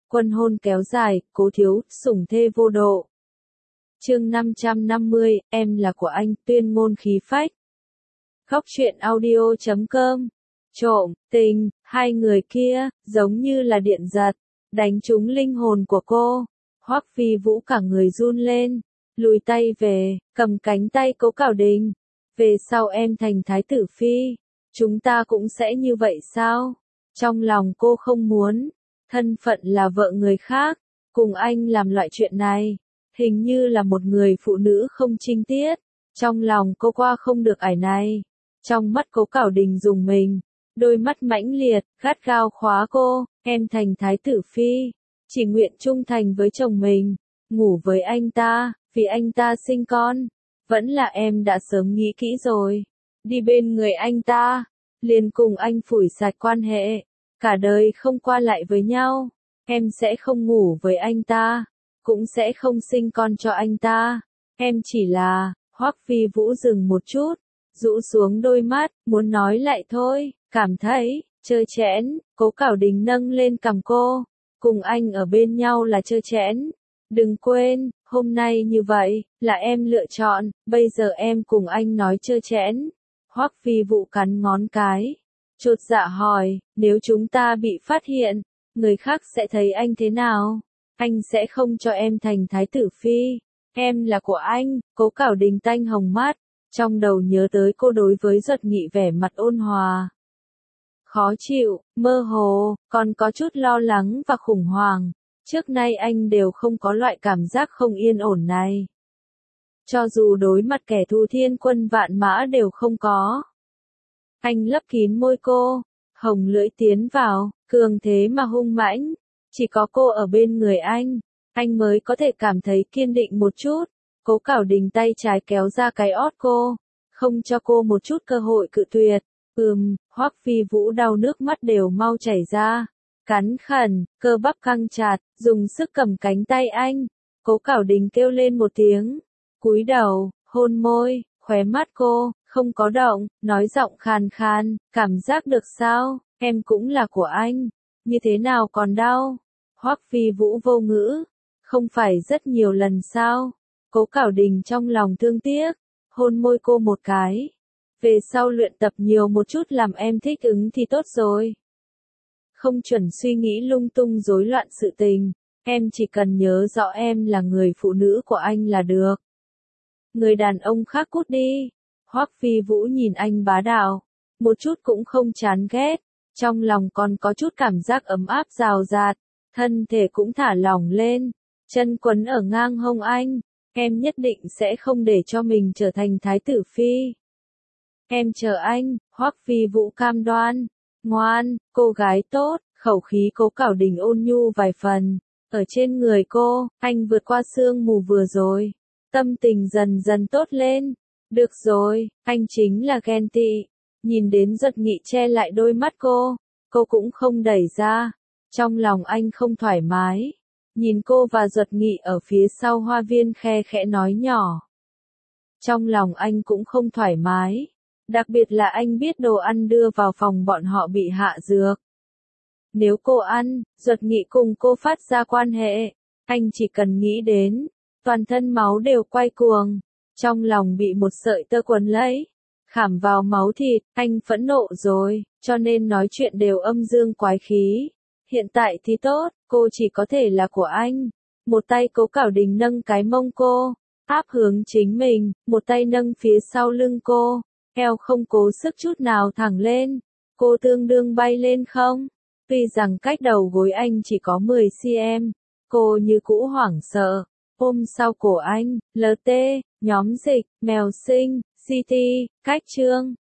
Quân hôn kéo dài, cố thiếu, sủng thê vô độ. Chương 550, em là của anh, tuyên ngôn khí phách. Góc truyện audio.com. Trộm, tình, hai người kia, giống như là điện giật, đánh trúng linh hồn của cô. Hoắc Phi Vũ cả người run lên, lùi tay về, cầm cánh tay Cố Cảo Đình. Về sau em thành thái tử phi, chúng ta cũng sẽ như vậy sao? Trong lòng cô không muốn, thân phận là vợ người khác, cùng anh làm loại chuyện này, hình như là một người phụ nữ không trinh tiết. Trong lòng cô qua không được ải này. Trong mắt Cố Cảo Đình rùng mình, đôi mắt mãnh liệt, gắt gao khóa cô, em thành thái tử phi, chỉ nguyện trung thành với chồng mình, ngủ với anh ta, vì anh ta sinh con. Vẫn là em đã sớm nghĩ kỹ rồi, đi bên người anh ta, liền cùng anh phủi sạch quan hệ, cả đời không qua lại với nhau. Em sẽ không ngủ với anh ta, cũng sẽ không sinh con cho anh ta. Em chỉ là, Hoắc Phi Vũ dừng một chút, rũ xuống đôi mắt, muốn nói lại thôi, cảm thấy, trơ trẽn. Cố Cảo Đình nâng lên cằm cô, cùng anh ở bên nhau là trơ trẽn. Đừng quên, hôm nay như vậy, là em lựa chọn, bây giờ em cùng anh nói trơ trẽn. Hoắc Phi Vũ cắn ngón cái, chột dạ hỏi, nếu chúng ta bị phát hiện, người khác sẽ thấy anh thế nào? Anh sẽ không cho em thành thái tử phi. Em là của anh. Cố Cảo Đình tanh hồng mắt, trong đầu nhớ tới cô đối với Duật Nghị vẻ mặt ôn hòa, khó chịu, mơ hồ, còn có chút lo lắng và khủng hoảng. Trước nay anh đều không có loại cảm giác không yên ổn này. Cho dù đối mặt kẻ thù thiên quân vạn mã đều không có. Anh lấp kín môi cô, hồng lưỡi tiến vào, cường thế mà hung mãnh. Chỉ có cô ở bên người anh mới có thể cảm thấy kiên định một chút. Cố Cảo Đình tay trái kéo ra cái ót cô, không cho cô một chút cơ hội cự tuyệt. Hoắc Phi Vũ đau nước mắt đều mau chảy ra, cắn khẩn, cơ bắp căng chặt, dùng sức cầm cánh tay anh. Cố Cảo Đình kêu lên một tiếng, cúi đầu, hôn môi, khóe mắt cô, không có động, nói giọng khàn khàn, cảm giác được sao, em cũng là của anh, như thế nào còn đau? Hoắc Phi Vũ vô ngữ, không phải rất nhiều lần sao? Cố Cảo Đình trong lòng thương tiếc, hôn môi cô một cái. Về sau luyện tập nhiều một chút làm em thích ứng thì tốt rồi. Không chuẩn suy nghĩ lung tung rối loạn sự tình, em chỉ cần nhớ rõ em là người phụ nữ của anh là được. Người đàn ông khác cút đi. Hoắc Phi Vũ nhìn anh bá đạo, một chút cũng không chán ghét, trong lòng còn có chút cảm giác ấm áp rào rạt, thân thể cũng thả lỏng lên, chân quấn ở ngang hông anh. Em nhất định sẽ không để cho mình trở thành thái tử phi. Em chờ anh. Hoắc Phi Vũ cam đoan. Ngoan, cô gái tốt. Khẩu khí Cố Cảo Đình ôn nhu vài phần. Ở trên người cô, anh vượt qua sương mù vừa rồi. Tâm tình dần dần tốt lên. Được rồi, anh chính là ghen tị. Nhìn đến Duật Nghị che lại đôi mắt cô cũng không đẩy ra. Trong lòng anh không thoải mái. Nhìn cô và Duật Nghị ở phía sau hoa viên khe khẽ nói nhỏ. Trong lòng anh cũng không thoải mái. Đặc biệt là anh biết đồ ăn đưa vào phòng bọn họ bị hạ dược. Nếu cô ăn, Duật Nghị cùng cô phát ra quan hệ, anh chỉ cần nghĩ đến, toàn thân máu đều quay cuồng. Trong lòng bị một sợi tơ quấn lấy, khảm vào máu thịt, anh phẫn nộ rồi, cho nên nói chuyện đều âm dương quái khí. Hiện tại thì tốt, cô chỉ có thể là của anh. Một tay Cố Cảo Đình nâng cái mông cô, áp hướng chính mình, một tay nâng phía sau lưng cô, eo không cố sức chút nào thẳng lên. Cô tương đương bay lên không? Tuy rằng cách đầu gối anh chỉ có 10 cm, cô như cũ hoảng sợ, ôm sau cổ anh, LT, nhóm dịch, mèo sinh, CT, cách trương,